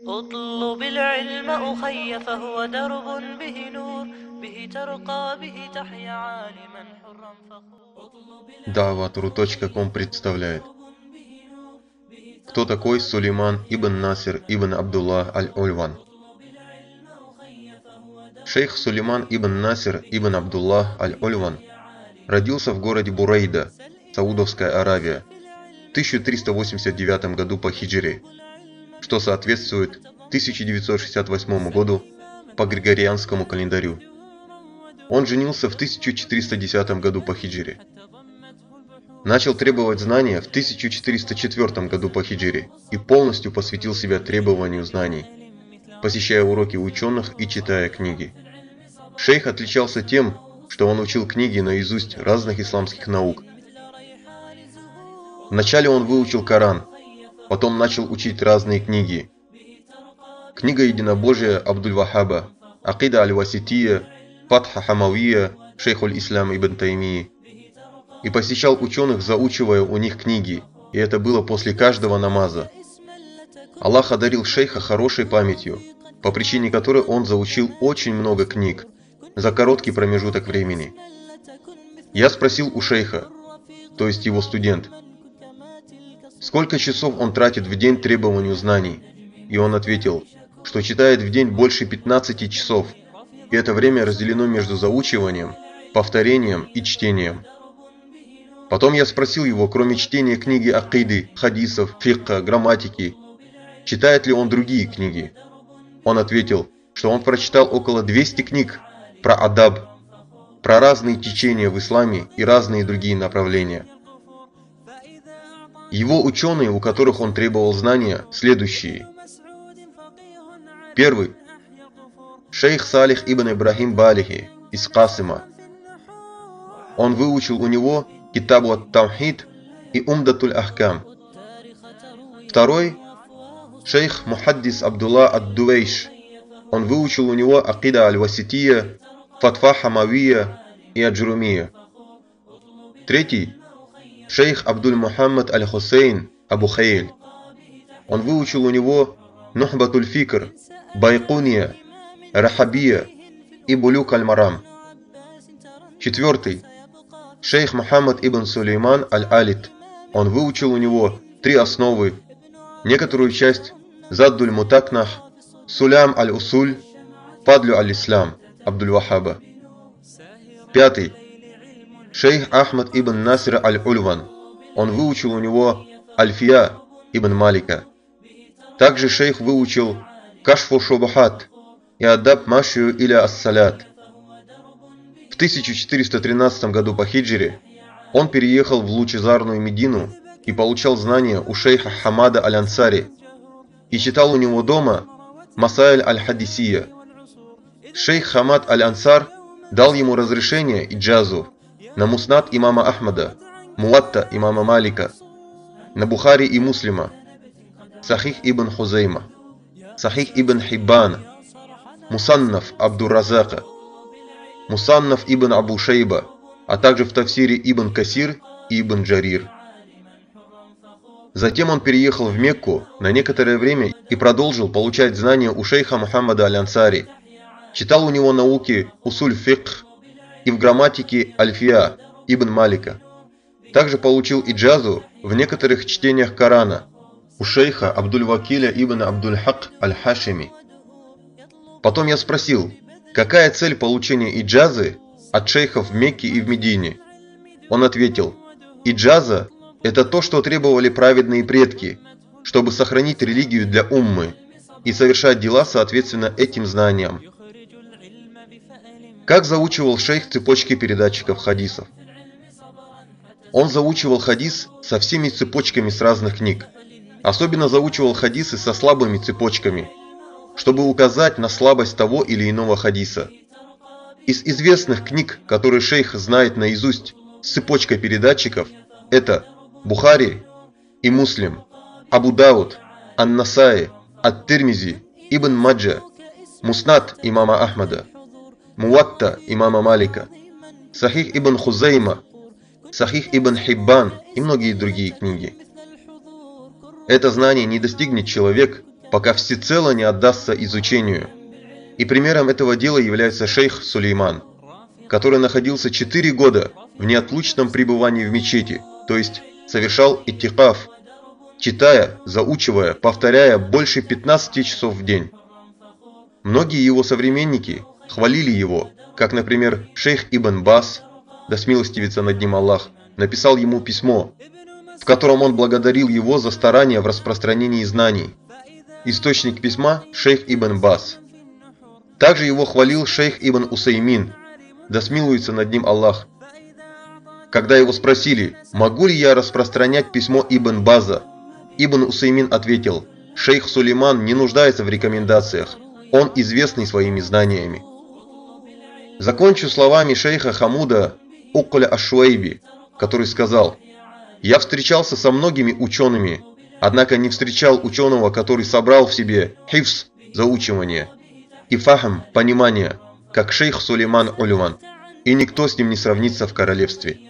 اطلب العلم أخي فهو درب به نور به ترقى به تحيا عالما حرا فخور. Dawatru.com представляет. Кто такой Сулейман ибн Насир ибн Абдуллах аль-Ульван? Шейх Сулейман ибн Насир ибн Абдуллах аль-Ульван родился в городе Бурейда, Саудовская Аравия, в 1389 году по хиджре, что соответствует 1968 году по григорианскому календарю. Он женился в 1410 году по хиджре. Начал требовать знания в 1404 году по хиджре и полностью посвятил себя требованию знаний, посещая уроки ученых и читая книги. Шейх отличался тем, что он учил книги наизусть разных исламских наук. Вначале он выучил Коран, потом начал учить разные книги. Книга единобожия Абдуль-Вахаба, Акида аль-Васития, Фатха Хамавия, Шейхуль Ислам ибн Таймии. И посещал ученых, заучивая у них книги, и это было после каждого намаза. Аллах одарил шейха хорошей памятью, по причине которой он заучил очень много книг за короткий промежуток времени. Я спросил у шейха, то есть его студент, сколько часов он тратит в день требованию знаний, и он ответил, что читает в день больше 15 часов, и это время разделено между заучиванием, повторением и чтением. Потом я спросил его, кроме чтения книги акиды, хадисов, фикха, грамматики, читает ли он другие книги. Он ответил, что он прочитал около 200 книг про адаб, про разные течения в исламе и разные другие направления. Его ученые, у которых он требовал знания, следующие. Первый. Шейх Салих ибн Ибрахим Балихи из Касима. Он выучил у него Китабу ат-Таухид и Умдатуль Ахкам. Второй. Шейх Мухаддис Абдулла ад-Дувейш. Он выучил у него Акида аль-Васития, Фатва Хамавия и Аджрумия. Третий. Шейх Абдуль Мухаммад аль-Хусейн Абу Хейль. Он выучил у него Нухбатуль Фикр, Байкуния, Рахабия и Булюк аль-Марам. Четвертый. Шейх Мухаммад ибн Сулейман аль-Алит. Он выучил у него 3 основы, некоторую часть Заддуль Мутакнах, Сулям аль-Усуль, Фадлю аль-Ислам Абдуль-Вахаба. Пятый. Шейх Ахмад ибн Насир аль-Ульван. Он выучил у него Альфия ибн Малика. Также шейх выучил Кашфу Шубахат и Адаб Машию иля ас-Салят. В 1413 году по хиджре он переехал в лучезарную Медину и получал знания у шейха Хамада аль-Ансари и читал у него дома Масаиль аль-Хадисия. Шейх Хамад аль-Ансар дал ему разрешение иджазу на Муснад имама Ахмада, Муатта имама Малика, на Бухари и Муслима, Сахих ибн Хузейма, Сахих ибн Хиббана, Мусаннаф Абдур-Разака, Мусаннаф ибн Абу Шейба, а также в Тафсире ибн Касир и ибн Джарир. Затем он переехал в Мекку на некоторое время и продолжил получать знания у шейха Мухаммада аль-Ансари. Читал у него науки Усуль Фикх и в грамматике Альфия ибн Малика. Также получил иджазу в некоторых чтениях Корана у шейха Абдуль-Вакиля ибн Абдуль-Хак аль-Хашими. Потом я спросил, какая цель получения иджазы от шейхов в Мекке и в Медине? Он ответил, иджаза – это то, что требовали праведные предки, чтобы сохранить религию для уммы и совершать дела соответственно этим знаниям. Как заучивал шейх цепочки передатчиков хадисов? Он заучивал хадис со всеми цепочками с разных книг. Особенно заучивал хадисы со слабыми цепочками, чтобы указать на слабость того или иного хадиса. Из известных книг, которые шейх знает наизусть с цепочкой передатчиков, это Бухари и Муслим, Абу Дауд, Ан-Насаи, Ат-Тирмизи, Ибн Маджа, Муснад имама Ахмада, Муатта имама Малика, Сахих ибн Хузейма, Сахих ибн Хиббан и многие другие книги. Это знание не достигнет человек, пока всецело не отдастся изучению. И примером этого дела является шейх Сулейман, который находился 4 года в неотлучном пребывании в мечети, то есть совершал иттикаф, читая, заучивая, повторяя больше 15 часов в день. Многие его современники хвалили его, как, например, шейх Ибн Бас, да смилостивится над ним Аллах, написал ему письмо, в котором он благодарил его за старания в распространении знаний. Источник письма – шейх Ибн Бас. Также его хвалил шейх Ибн Усаймин, да смилуется над ним Аллах. Когда его спросили, могу ли я распространять письмо Ибн База, Ибн Усаймин ответил: шейх Сулейман не нуждается в рекомендациях, он известный своими знаниями. Закончу словами шейха Хамуда Укля Аш-Шуайби, который сказал: я встречался со многими учеными, однако не встречал ученого, который собрал в себе хифз, заучивание, и фахм, понимание, как шейх Сулейман Ульван, и никто с ним не сравнится в королевстве.